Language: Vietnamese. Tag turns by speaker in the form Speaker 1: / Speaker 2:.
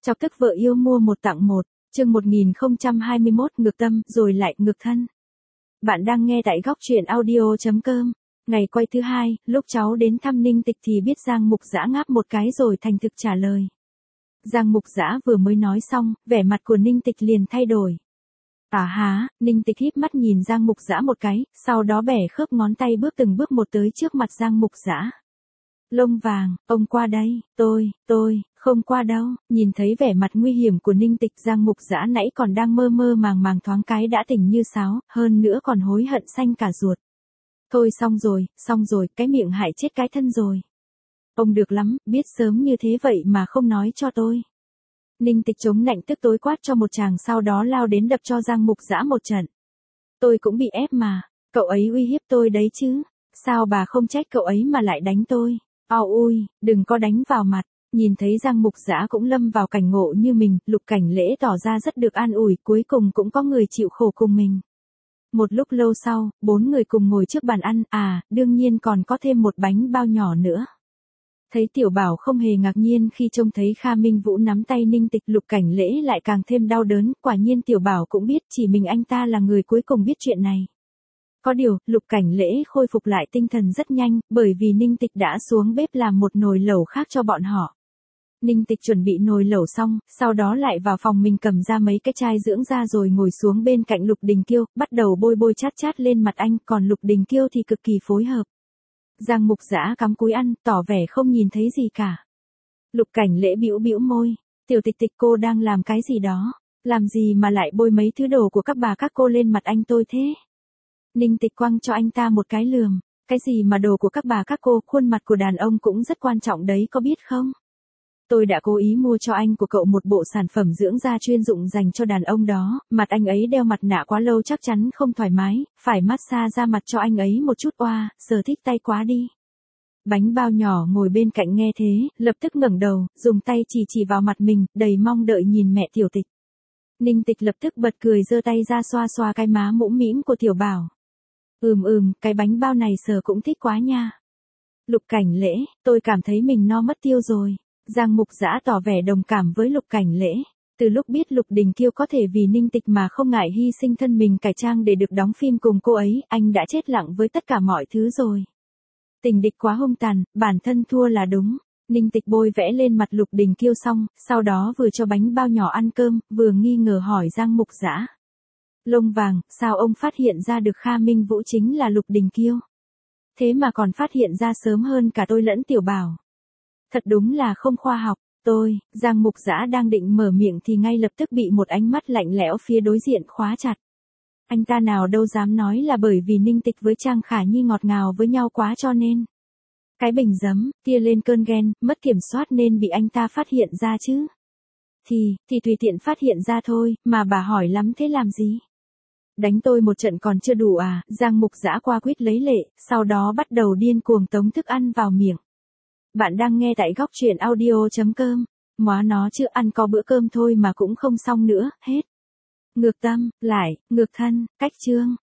Speaker 1: Chọc tức vợ yêu mua một tặng một, chương 1021 ngược tâm rồi lại ngược thân. Bạn đang nghe tại góc truyện audio.com. Ngày quay thứ hai, lúc cháu đến thăm Ninh Tịch thì biết Giang Mục Dã ngáp một cái rồi thành thực trả lời. Giang Mục Dã vừa mới nói xong, vẻ mặt của Ninh Tịch liền thay đổi. Ninh Tịch híp mắt nhìn Giang Mục Dã một cái, sau đó bẻ khớp ngón tay bước từng bước một tới trước mặt Giang Mục Dã. Lông vàng, ông qua đây, tôi, không qua đâu. Nhìn thấy vẻ mặt nguy hiểm của Ninh Tịch, Giang Mục Dã nãy còn đang mơ mơ màng thoáng cái đã tỉnh như sáo, hơn nữa còn hối hận xanh cả ruột. Thôi xong rồi, cái miệng hại chết cái thân rồi. Ông được lắm, biết sớm như thế vậy mà không nói cho tôi. Ninh Tịch chống nạnh tức tối quát cho một tràng, sau đó lao đến đập cho Giang Mục Dã một trận. Tôi cũng bị ép mà, cậu ấy uy hiếp tôi đấy chứ. Sao bà không trách cậu ấy mà lại đánh tôi? Ui, đừng có đánh vào mặt. Nhìn thấy Giang Mục Dã cũng lâm vào cảnh ngộ như mình, Lục Cảnh Lễ tỏ ra rất được an ủi, cuối cùng cũng có người chịu khổ cùng mình. Một lúc lâu sau, 4 người cùng ngồi trước bàn ăn, đương nhiên còn có thêm một bánh bao nhỏ nữa. Thấy Tiểu Bảo không hề ngạc nhiên khi trông thấy Kha Minh Vũ nắm tay Ninh Tịch, Lục Cảnh Lễ lại càng thêm đau đớn, quả nhiên Tiểu Bảo cũng biết chỉ mình anh ta là người cuối cùng biết chuyện này. Có điều, Lục Cảnh Lễ khôi phục lại tinh thần rất nhanh, bởi vì Ninh Tịch đã xuống bếp làm một nồi lẩu khác cho bọn họ. Ninh Tịch chuẩn bị nồi lẩu xong, sau đó lại vào phòng mình cầm ra mấy cái chai dưỡng da rồi ngồi xuống bên cạnh Lục Đình Kiêu, bắt đầu bôi chát lên mặt anh, còn Lục Đình Kiêu thì cực kỳ phối hợp. Giang Mục Dã cắm cúi ăn, tỏ vẻ không nhìn thấy gì cả. Lục Cảnh Lễ bĩu môi, Tiểu Tịch Tịch cô đang làm cái gì đó, làm gì mà lại bôi mấy thứ đồ của các bà các cô lên mặt anh tôi thế? Ninh Tịch quăng cho anh ta một cái lườm, cái gì mà đồ của các bà các cô, khuôn mặt của đàn ông cũng rất quan trọng đấy có biết không? Tôi đã cố ý mua cho anh của cậu một bộ sản phẩm dưỡng da chuyên dụng dành cho đàn ông đó, mặt anh ấy đeo mặt nạ quá lâu chắc chắn không thoải mái, phải massage da mặt cho anh ấy một chút. Giờ thích tay quá đi. Bánh bao nhỏ ngồi bên cạnh nghe thế, lập tức ngẩng đầu, dùng tay chỉ vào mặt mình, đầy mong đợi nhìn mẹ Tiểu Tịch. Ninh Tịch lập tức bật cười giơ tay ra xoa cái má mũm mĩm của Tiểu Bảo. Cái bánh bao này sờ cũng thích quá nha. Lục Cảnh Lễ, tôi cảm thấy mình no mất tiêu rồi. Giang Mục Dã tỏ vẻ đồng cảm với Lục Cảnh Lễ. Từ lúc biết Lục Đình Kiêu có thể vì Ninh Tịch mà không ngại hy sinh thân mình cải trang để được đóng phim cùng cô ấy, anh đã chết lặng với tất cả mọi thứ rồi. Tình địch quá hung tàn, bản thân thua là đúng. Ninh Tịch bôi vẽ lên mặt Lục Đình Kiêu xong, sau đó vừa cho bánh bao nhỏ ăn cơm, vừa nghi ngờ hỏi Giang Mục Dã. Lông vàng, sao ông phát hiện ra được Kha Minh Vũ chính là Lục Đình Kiêu? Thế mà còn phát hiện ra sớm hơn cả tôi lẫn Tiểu Bảo. Thật đúng là không khoa học. Giang Mục Dã đang định mở miệng thì ngay lập tức bị một ánh mắt lạnh lẽo phía đối diện khóa chặt. Anh ta nào đâu dám nói là bởi vì Ninh Tịch với Trang Khả Nhi ngọt ngào với nhau quá cho nên. Cái bình giấm, tia lên cơn ghen, mất kiểm soát nên bị anh ta phát hiện ra chứ. Thì tùy tiện phát hiện ra thôi, mà bà hỏi lắm thế làm gì? Đánh tôi một trận còn chưa đủ à? Giang Mục Dã qua quýt lấy lệ, sau đó bắt đầu điên cuồng tống thức ăn vào miệng. Bạn đang nghe tại góc truyện audio.com. Móa nó chứ, ăn có bữa cơm thôi mà cũng không xong nữa, hết. Ngược tâm, lại, ngược thân, cách chương.